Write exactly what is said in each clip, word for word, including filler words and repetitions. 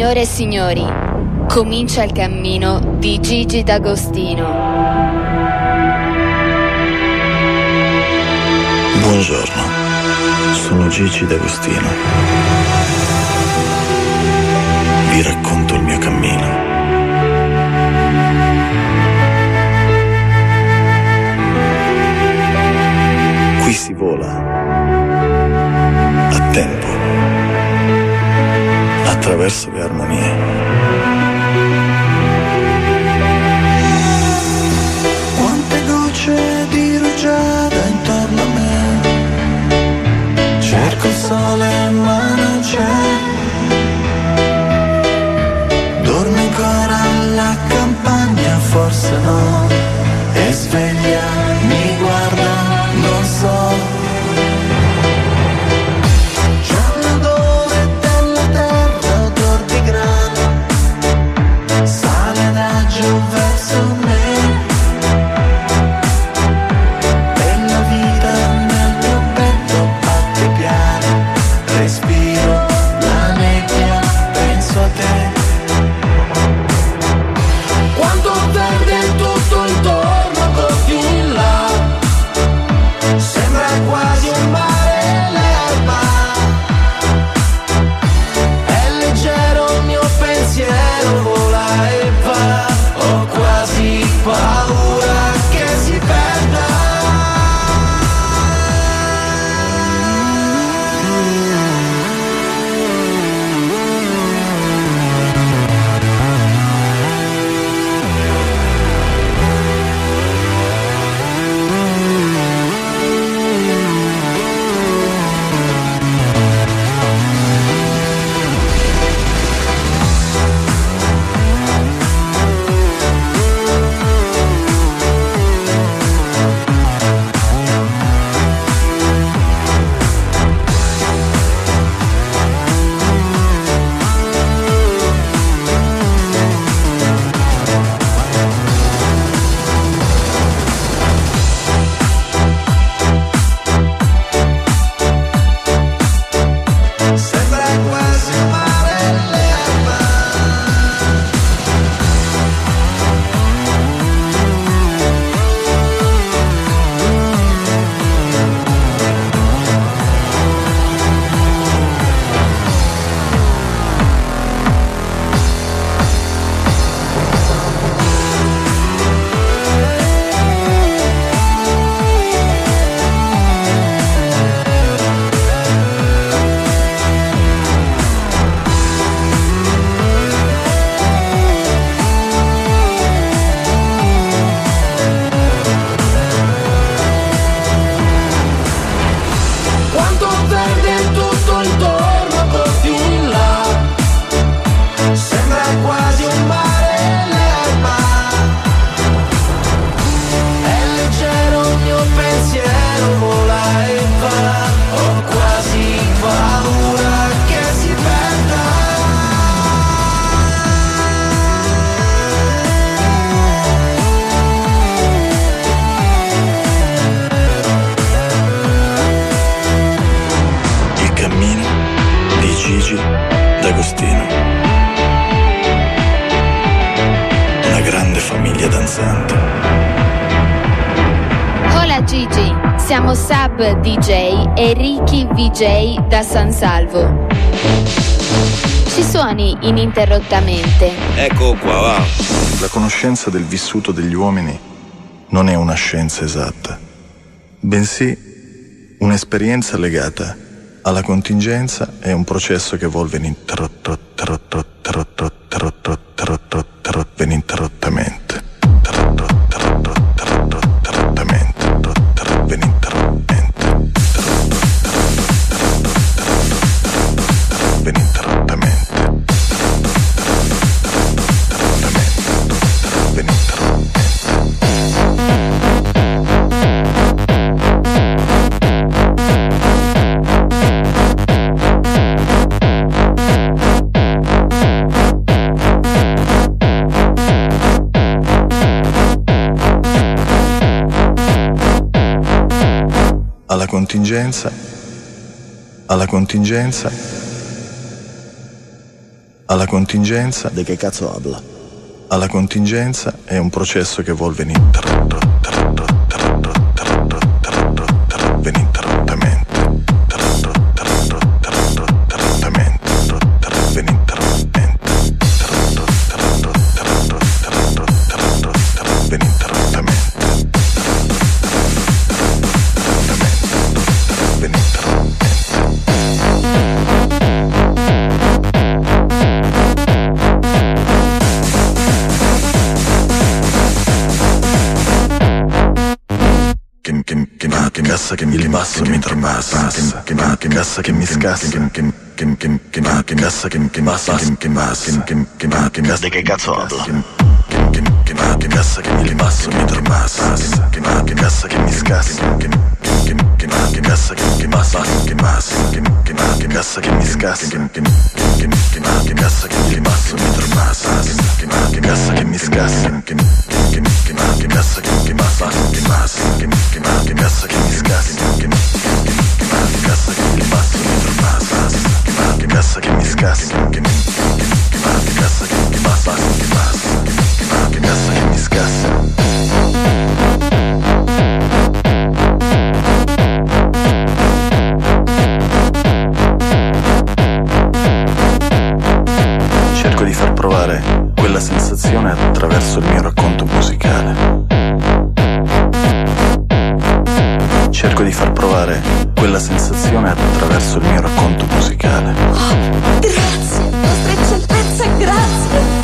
Signore e signori, comincia il cammino di Gigi D'Agostino. Buongiorno, sono Gigi D'Agostino. Vi racconto il mio cammino. Qui si vola a tempo, attraverso le armonie. Quante gocce di rugiada intorno a me, cerco il sole ma non c'è. Dorme ancora la campagna, forse no, e sveglia, mi guarda, non so. Siamo Sub D J e Ricky V J da San Salvo. Ci suoni ininterrottamente. Ecco qua, va. La conoscenza del vissuto degli uomini non è una scienza esatta, bensì un'esperienza legata alla contingenza e un processo che evolve ininterrottamente. Alla contingenza, alla contingenza Alla contingenza. De che cazzo habla? Alla contingenza è un processo che vuol venire interrotto, interrotto, interrotto, interrotto, interrotto, interrotto, venire interrottamente, interrotto, interrotto, interrotto, interrottamente, interrotto, venire interrottamente, interrotto, interrotto, interrotto, interrotto, interrotto, interrotto, venire interrottamente, interrottamente, venire interrottamente. Che cassa che mi rimassa, che mi tramassa, che che cassa che mi scassa, che che che che che che cassa che che massa, che che massa, che che che cassa. De che cazzo habla? Che che che che cassa che mi rimassa, che mi tramassa, che che cassa che mi scassa, che che che che cassa che che massa, che massa, che che che cassa che mi scassa, che che che che cassa che mi rimassa, che mi tramassa, che che cassa che mi scassa, che che che cassa che che massa, che massa, che che cassa che mi scassa, che che cassa che mi rimassa, che mi tramassa, che cassa che mi scassa, che che cassa che mi massa, che massa, che cassa che mi scassa. Cerco di far provare quella sensazione attraverso il mio racconto musicale. Cerco di far provare quella sensazione attraverso il mio racconto musicale. Oh, grazie, vostra eccellenza, grazie.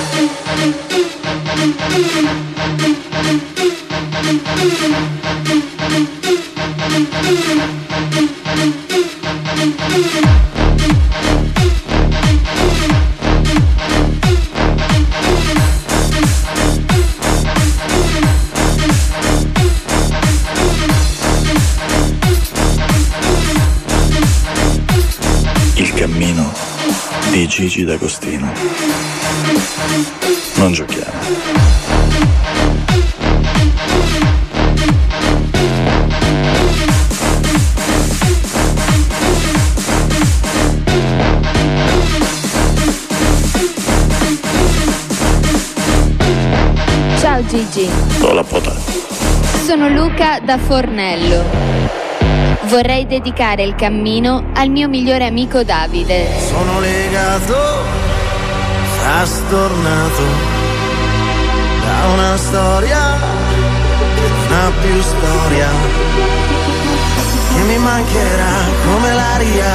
Di Gigi D'Agostino. Non giochiamo. Ciao Gigi. Do la pota. Sono Luca da Fornello. Vorrei dedicare il cammino al mio migliore amico Davide. Sono legato, frastornato da una storia che non ha più storia, che mi mancherà come l'aria.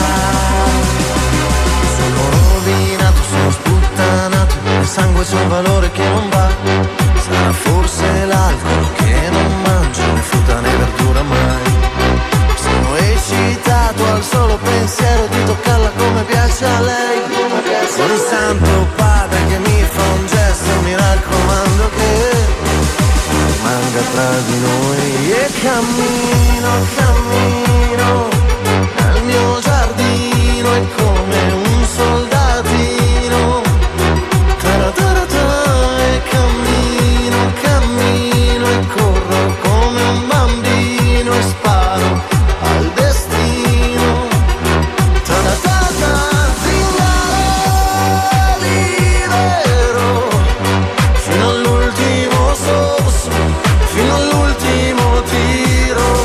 Sono rovinato, sono sputtanato, il sangue c'è un valore che non va. Sarà forse l'alcol che non mangio né frutta né verdura mai. Sono eccitato al solo pensiero di toccarla come piace a lei. Con il santo padre che mi fa un gesto, mi raccomando che rimanga tra di noi. E cammino, cammino nel mio giardino, è come un soldatino. Ta-ra-ta-ra-ta, e cammino, cammino e corro come un bambino e sparo al destino. Ta-da-ta-ta, zingaro libero, fino all'ultimo sorso, fino all'ultimo tiro.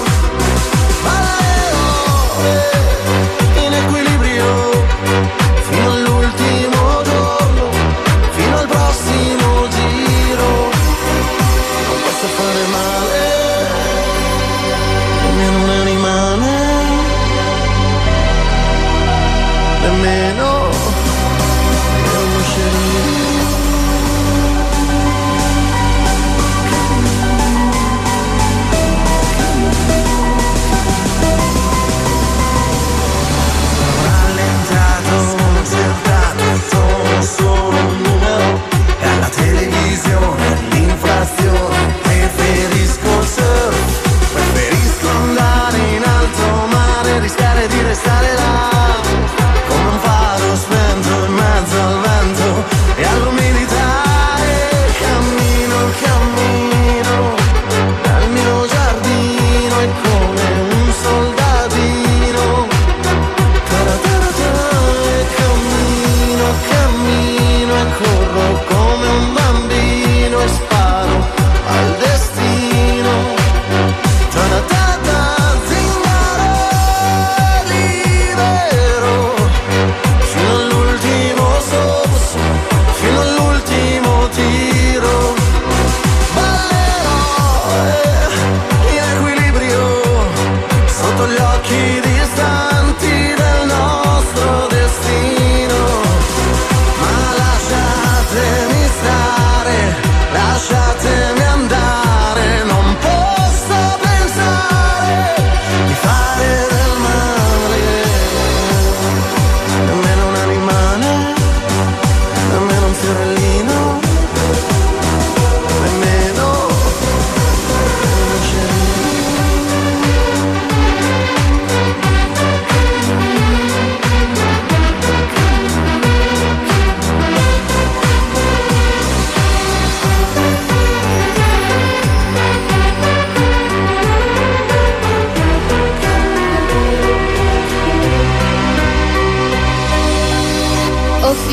Ballerò in equilibrio, fino all'ultimo giorno, fino al prossimo giro. Non posso fare male nemmeno un animale, nemmeno uno sceriffo. Sono rallentato, concentrato, sono solo un numero, e alla televisione l'inflazione. Preferisco il surf, preferisco andare in alto mare, rischiare di restare là come un faro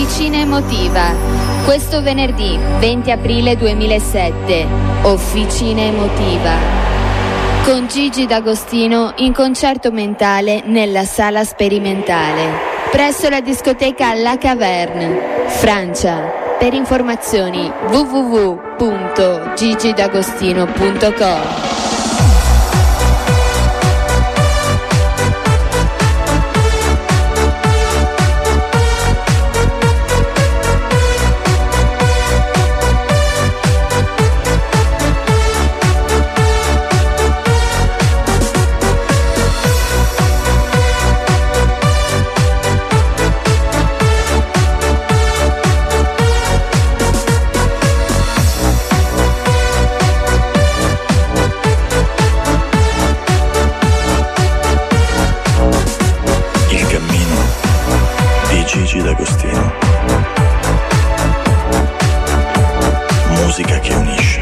Officina Emotiva. Questo venerdì venti aprile duemilasette. Officina Emotiva. Con Gigi D'Agostino in concerto mentale nella sala sperimentale. Presso la discoteca La Caverne, Francia. Per informazioni w w w punto gigi d'agostino punto com. Gigi D'Agostino. Musica che unisce.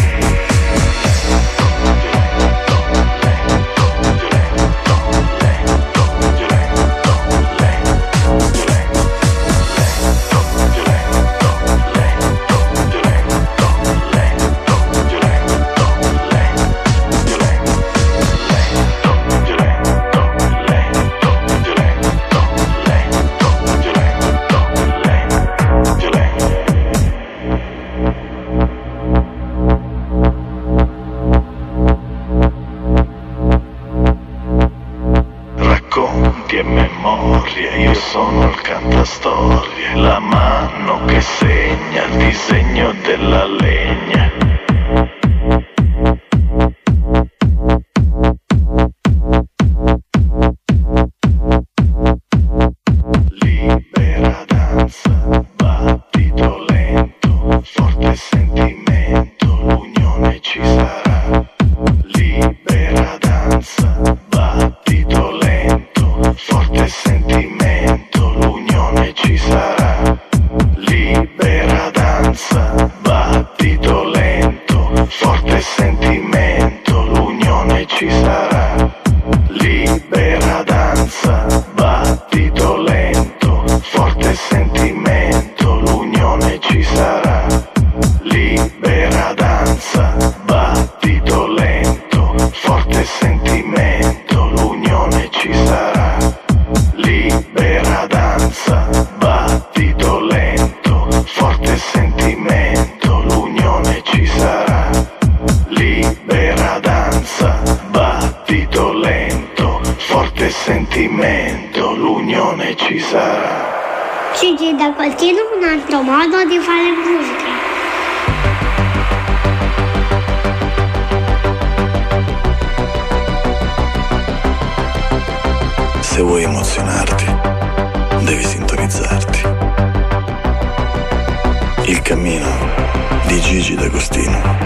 Racconti e memorie, io sono il cantastorie, la mano che segna il disegno della legna. Libera danza, battito lento, forte sentimento, l'unione ci sarà. Libera danza, battito lento, forte sentimento, l'unione ci sarà. Libera danza, battito lento, forte sentimento, l'unione ci sarà. Libera danza, battito lento, forte sentimento, l'unione ci sarà. Libera danza, battito lento, forte sentimento, l'unione ci sarà. Libera danza, battito lento, forte sentimento, l'unione ci sarà. Libera danza, battito lento, forte sentimento, l'unione ci sarà. Gigi D'Agostino, un altro modo di fare musica. Se vuoi emozionarti, devi sintonizzarti. Il cammino di Gigi D'Agostino.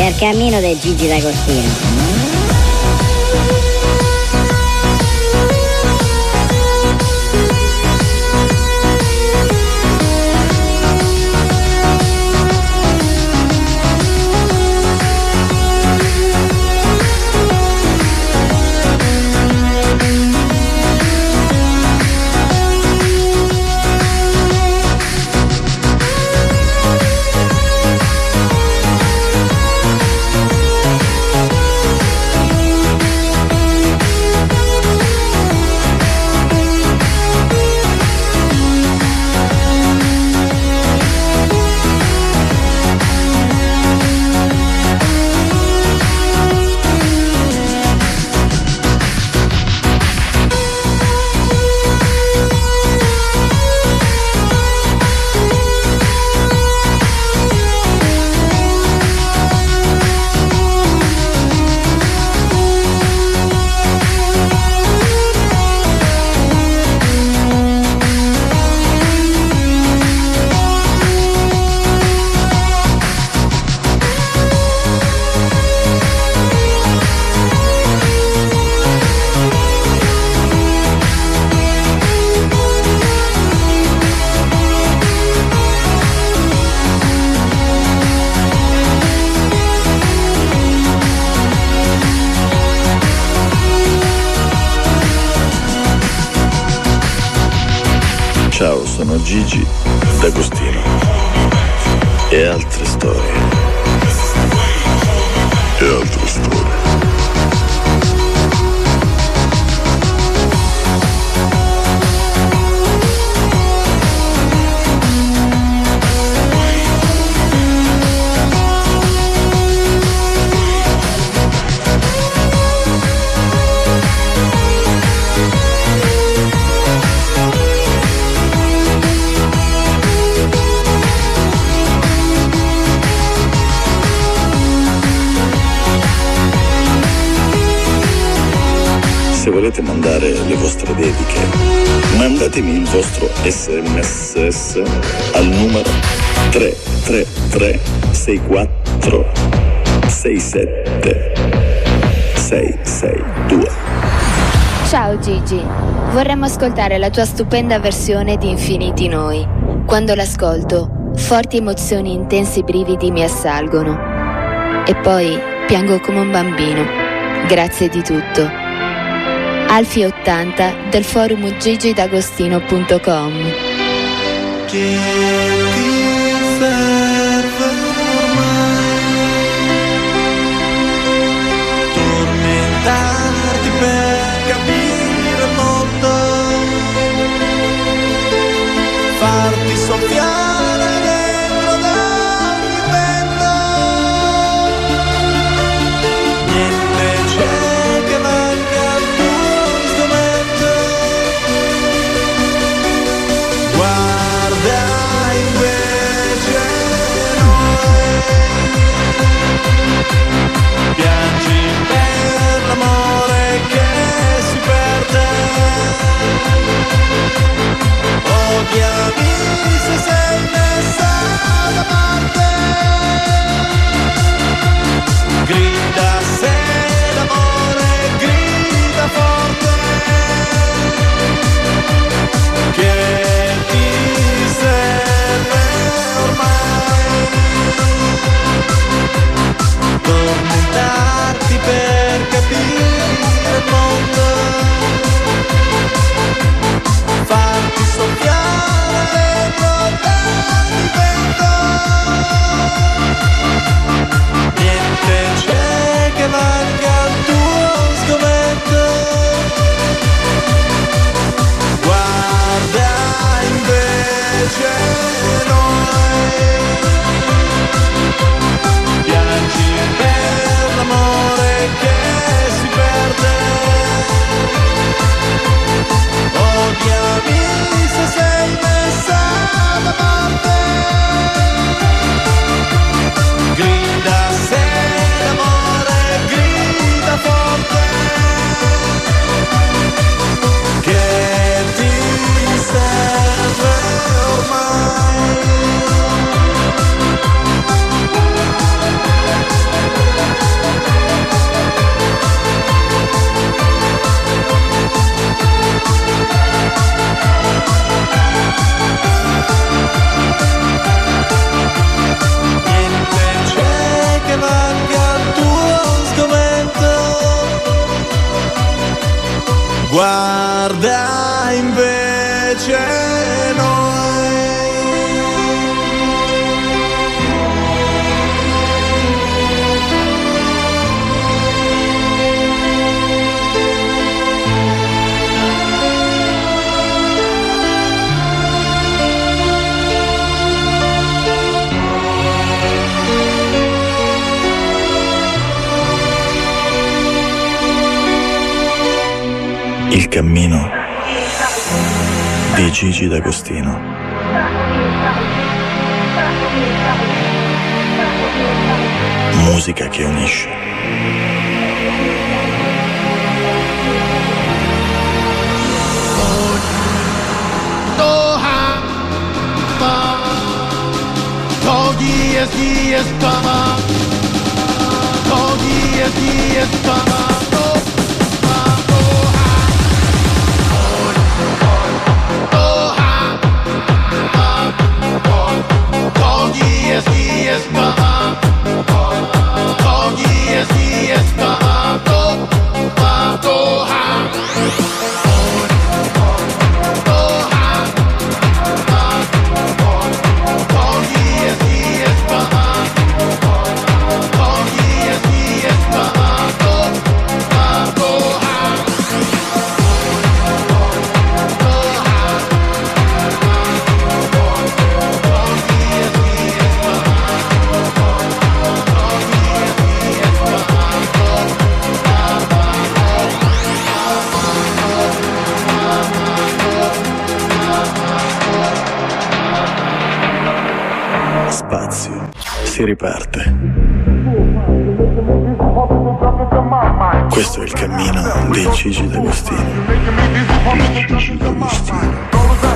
Pergamino del Gigi D'Agostino. Ciao, sono Gigi D'Agostino e altre storie. E altre storie. Se volete mandare le vostre dediche, mandatemi il vostro sms al numero tre tre tre sei quattro sei sette sei sei due. Ciao Gigi, vorremmo ascoltare la tua stupenda versione di Infiniti Noi. Quando l'ascolto, forti emozioni e intensi brividi mi assalgono. E poi piango come un bambino. Grazie di tutto. Alfie ottanta del forum gigi d'agostino punto com. Che ti serve ormai tormentarti per capire il mondo, farti soffiare dentro da ogni vento, niente c'è che manca al tuo strumento. Guarda in Il cammino di Gigi D'Agostino. Musica che unisce. Yes, yes, come on. Oh, yes, yes, come on. Oh, oh, oh, oh, yes, yes, come on. Oh, yes, yes, come on. Oh, oh, oh, Spazio, si riparte. Questo è il cammino di Gigi D'Agostino. Gigi D'Agostino.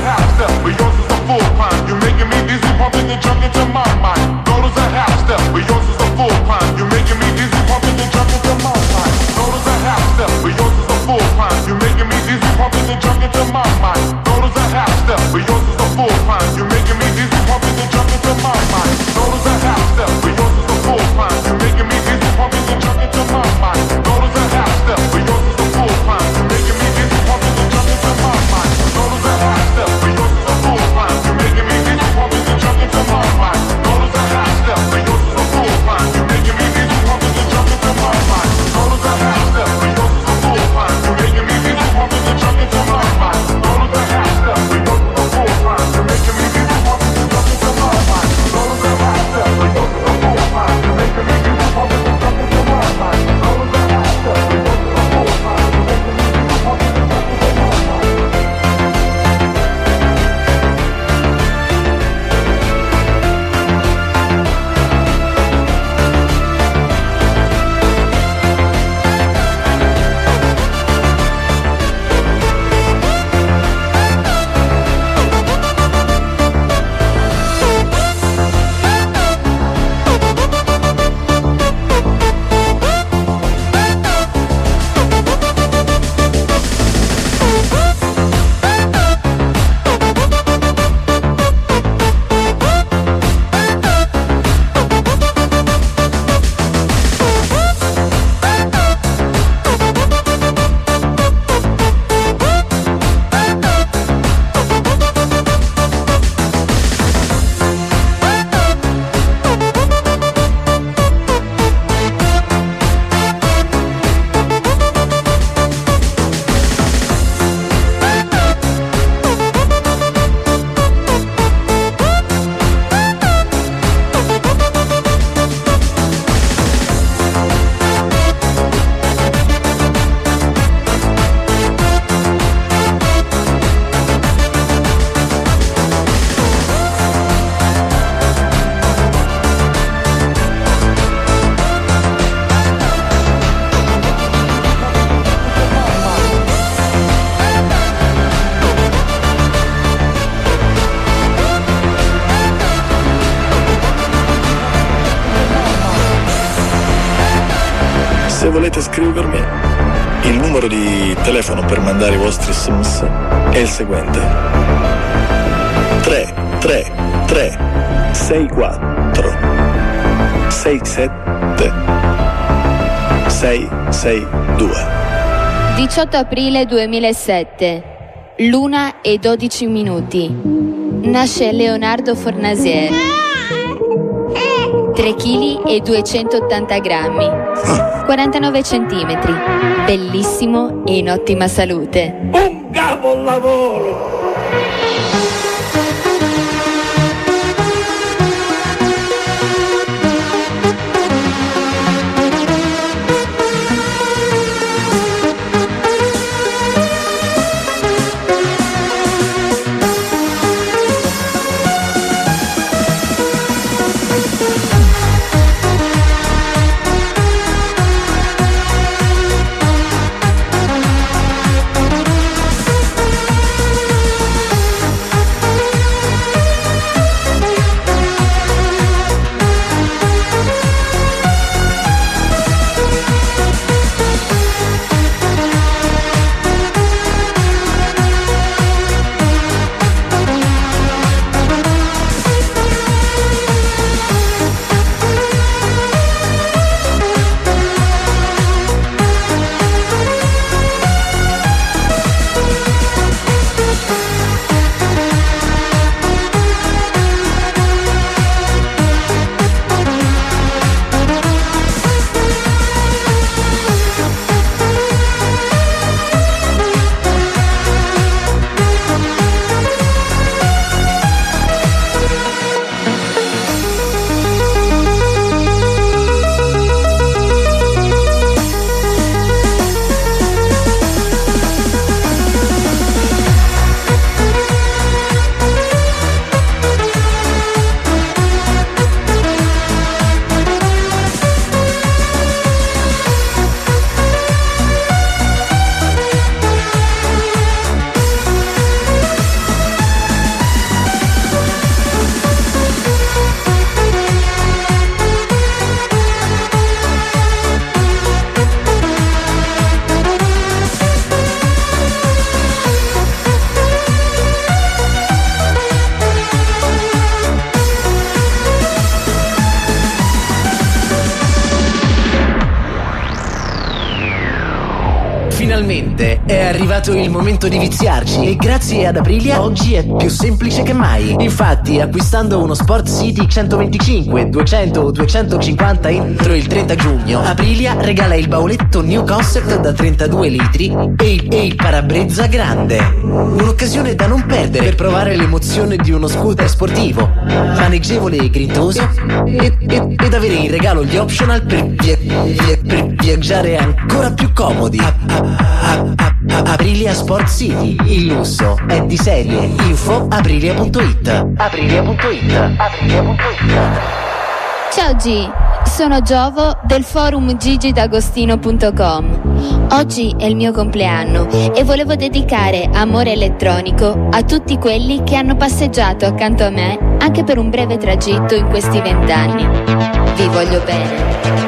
Se volete scrivermi, il numero di telefono per mandare i vostri sms è il seguente: tre tre tre sei quattro sei sette sei sei due. diciotto aprile duemilasette, l'una e dodici minuti. Nasce Leonardo Fornasier. tre chili e duecentottanta grammi, quarantanove centimetri, bellissimo e in ottima salute. Un capolavoro! Finalmente è arrivato il momento di viziarci e grazie ad Aprilia oggi è più semplice che mai. Infatti, acquistando uno Sport City centoventicinque, duecento o duecentocinquanta entro il trenta giugno, Aprilia regala il bauletto New Concept da trentadue litri e il, e il parabrezza grande. Un'occasione da non perdere per provare l'emozione di uno scooter sportivo, maneggevole e grintoso, e, e, ed avere in regalo gli optional per, via, via, per viaggiare ancora più comodi. A, a, a, a, a, Aprilia Sport City, il lusso è di serie. Info aprilia punto it. Aprilia punto it. Aprilia punto it. Ciao G, sono Giovo del forum gigi d'agostino punto com. Oggi è il mio compleanno e volevo dedicare amore elettronico a tutti quelli che hanno passeggiato accanto a me anche per un breve tragitto in questi vent'anni. Vi voglio bene.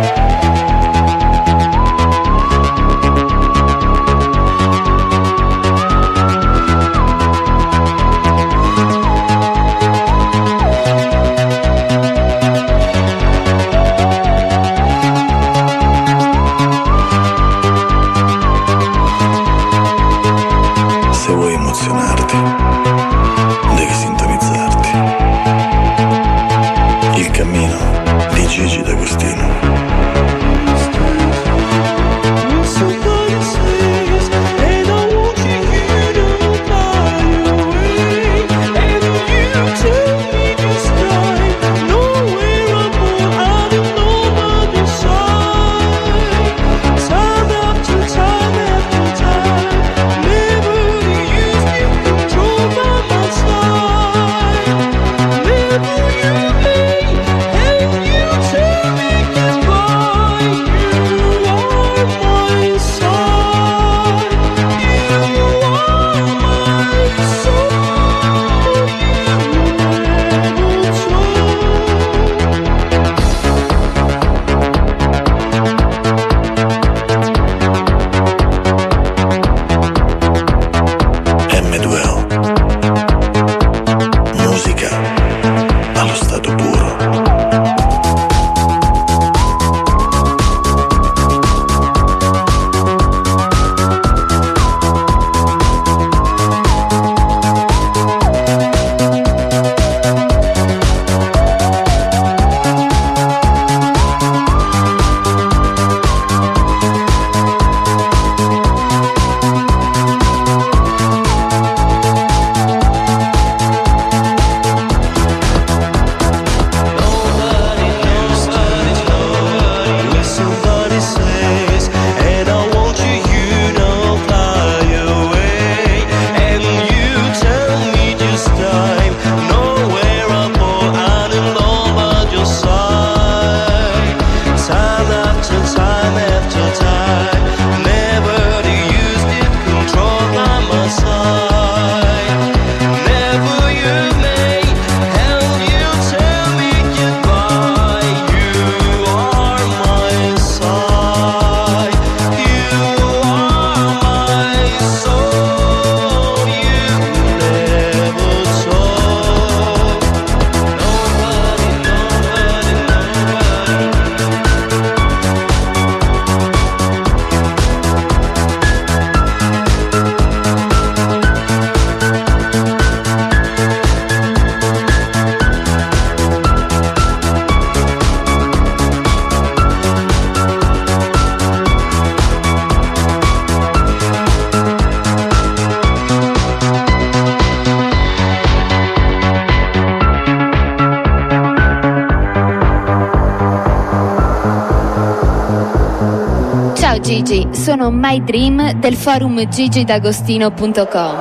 Devi sintonizzarti. Il cammino di Gigi D'Agostino. Gigi, sono My Dream del forum gigi d'agostino punto com.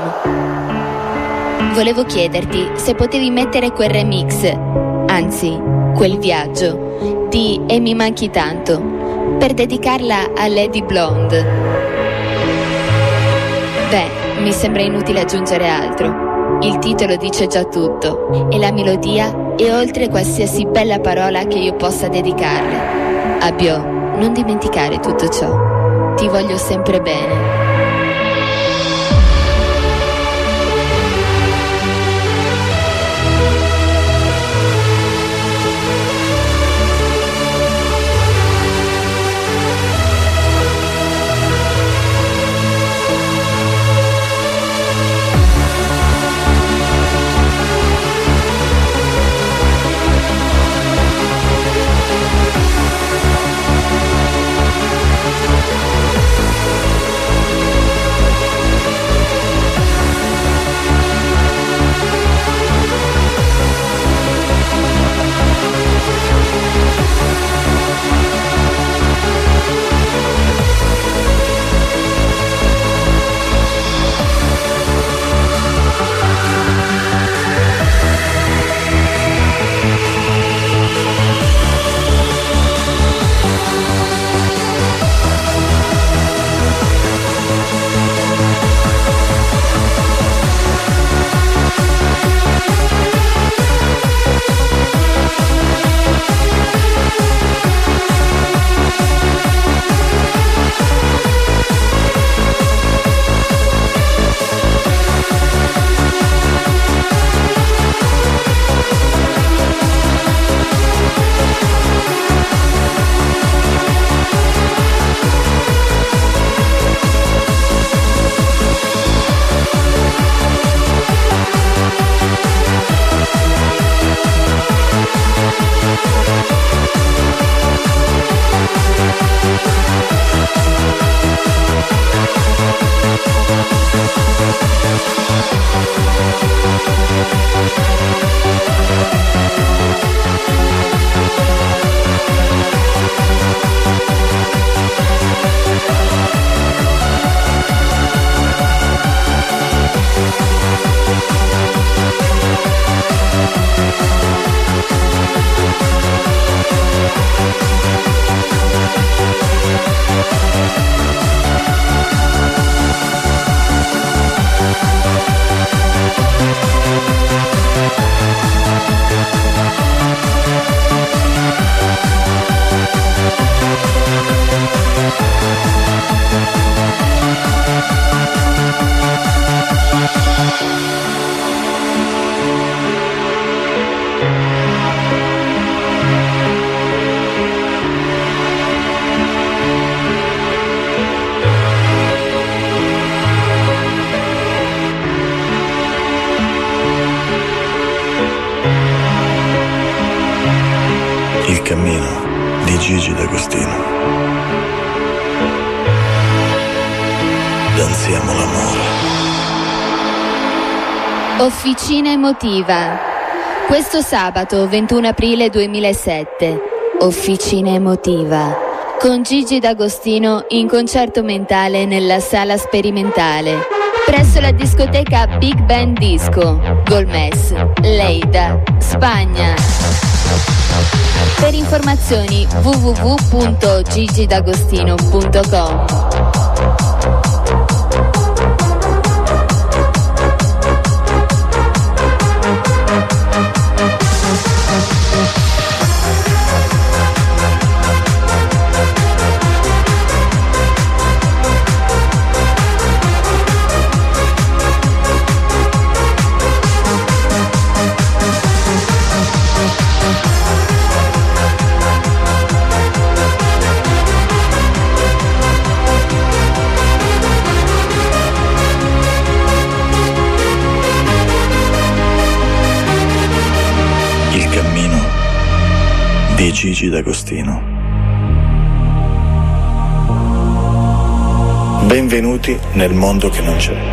Volevo chiederti se potevi mettere quel remix, anzi, quel viaggio, di E mi manchi tanto, per dedicarla a Lady Blonde. Beh, mi sembra inutile aggiungere altro. Il titolo dice già tutto e la melodia è oltre qualsiasi bella parola che io possa dedicarle. Abbio, non dimenticare tutto ciò. Ti voglio sempre bene. Officina emotiva. Questo sabato ventuno aprile duemilasette. Officina emotiva. Con Gigi D'Agostino in concerto mentale nella sala sperimentale. Presso la discoteca Big Band Disco, Golmez, Lleida, Spagna. Per informazioni w w w punto gigi d'agostino punto com. Di Gigi D'Agostino. Benvenuti nel mondo che non c'è.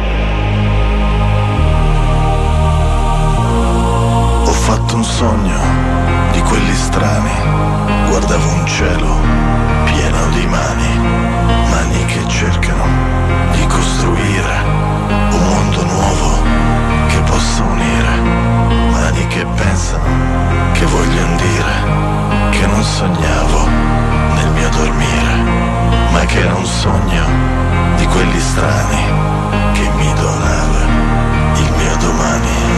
Ho fatto un sogno di quelli strani, guardavo un cielo pieno di mani, mani che cercano di costruire un mondo nuovo che possa unire, mani che pensano, che vogliono dire che non sognavo nel mio dormire, ma che era un sogno di quelli strani che mi donava il mio domani.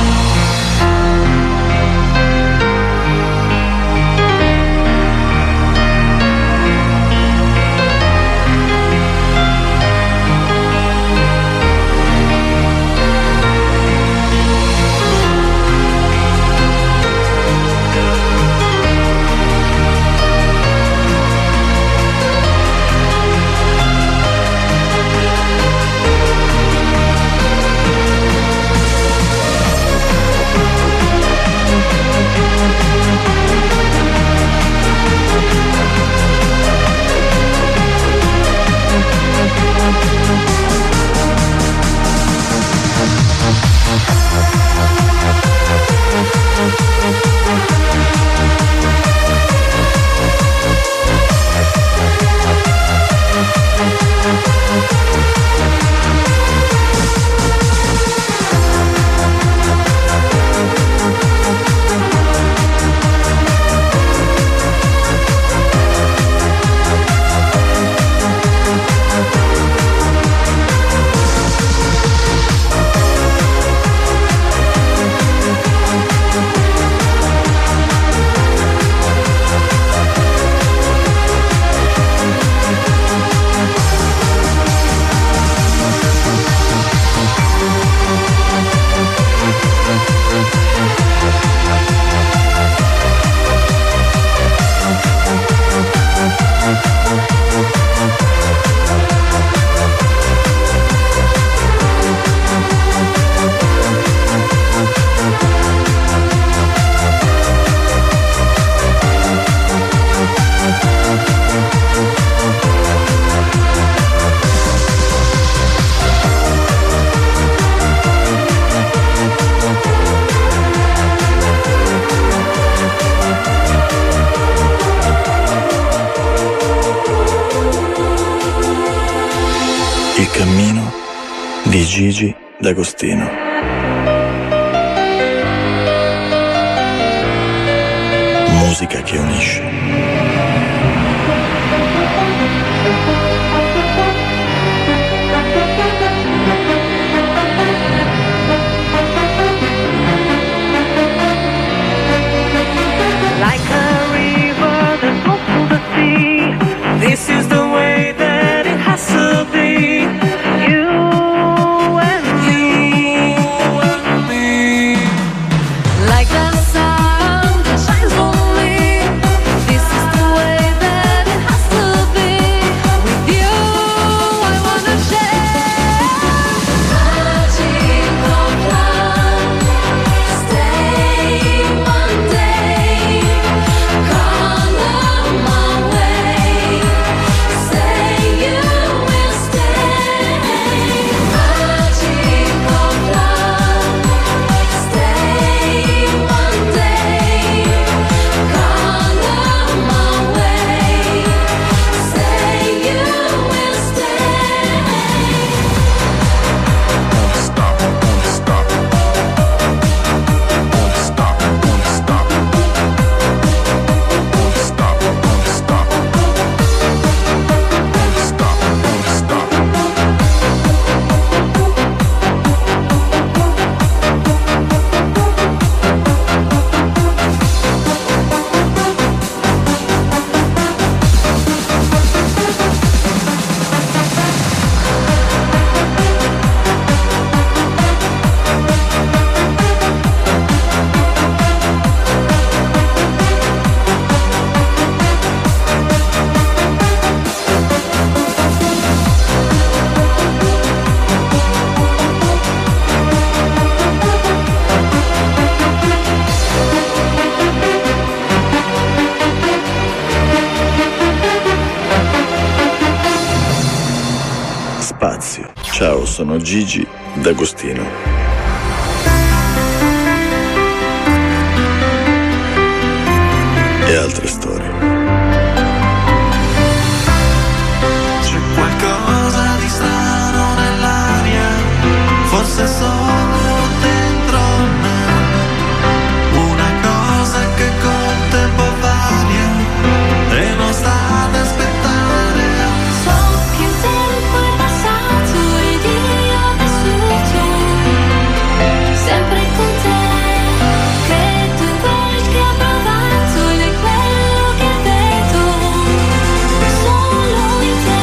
Il cammino di Gigi D'Agostino. Musica che unisce. Like a river that flows to the sea, this is the way that it has to be. You and me, you and me. Like the sun that shines on me, spazio. Ciao, sono Gigi D'Agostino. E altre storie. C'è qualcosa di strano nell'aria, forse solo dentro me, una cosa che col tempo varia e non sta ad aspettare. So che il tempo è passato ed io ho vissuto sempre con te, che tu vuoi che ho provato ed è quello che vedo solo in te,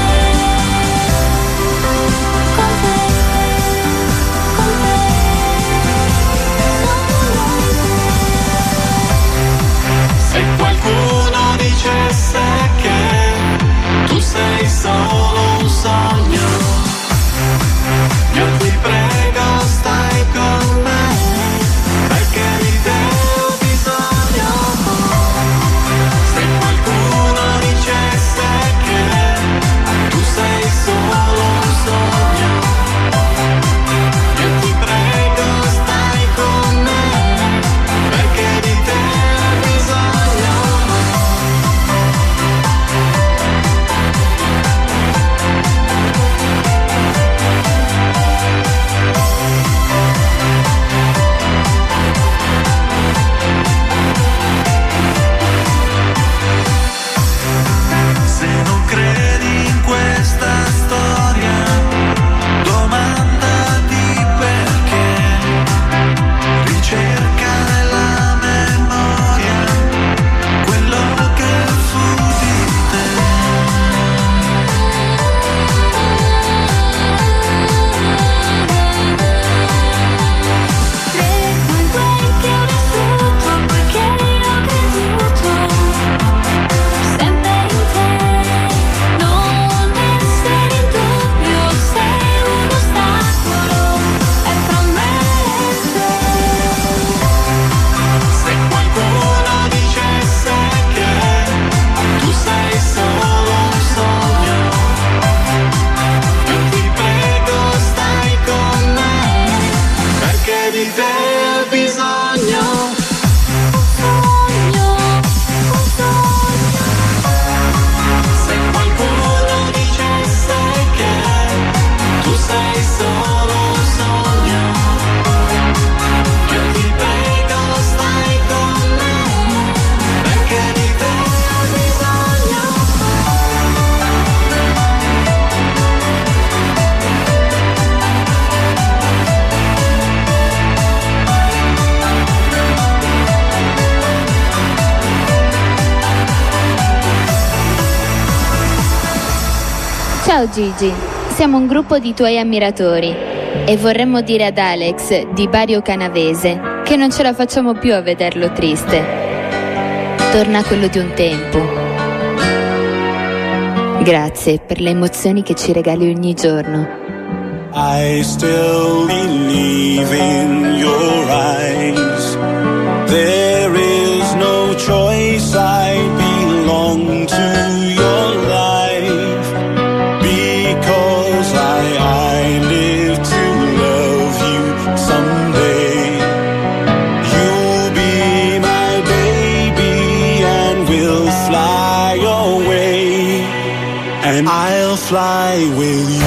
con te, con te, solo in te. Se qualcuno dicesse che tu sei solo un sogno, io ti prego stai con me, perché di te ho bisogno. Se qualcuno dicesse che tu sei solo un sogno, io ti prego stai con me, perché di te ho bisogno. Se non credi in questa storia, domandati perché, ricerca nella memoria quello che fu di te. Credo in quel che ho vissuto, perché io ho creduto sempre in te, non essere in dubbio, sei un ostacolo, è fra me e te. Se qualcuno dicesse che tu sei solo un sogno, io ti prego stai con me, perché di te ho bisogno. Sogno, un sogno. Se qualcuno dicesse che tu sei solo un sogno, io ti prego stai con me, perché di te ho bisogno. Ciao Gigi, siamo un gruppo di tuoi ammiratori e vorremmo dire ad Alex di Bario Canavese che non ce la facciamo più a vederlo triste. Torna quello di un tempo. Grazie per le emozioni che ci regali ogni giorno. I still believe in your eyes. There is no choice, I belong to your life. Because I, I live to love you someday. You'll be my baby and we'll fly away. And I'll fly with you.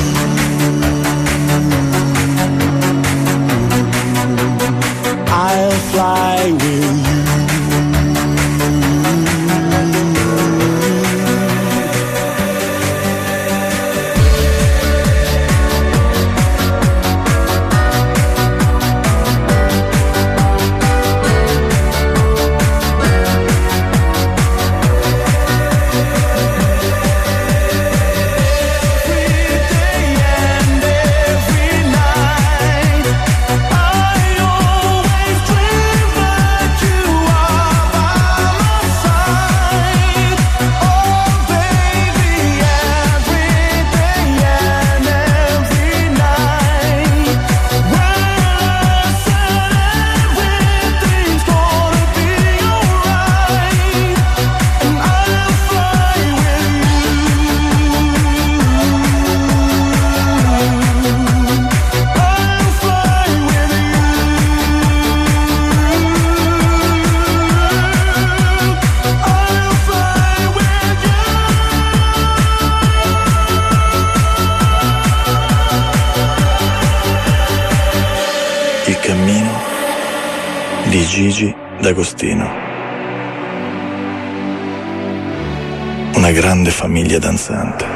I'll fly with you. Every day and every night, I always dream Gigi D'Agostino. Una grande famiglia danzante.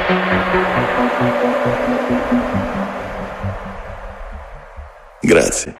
Grazie.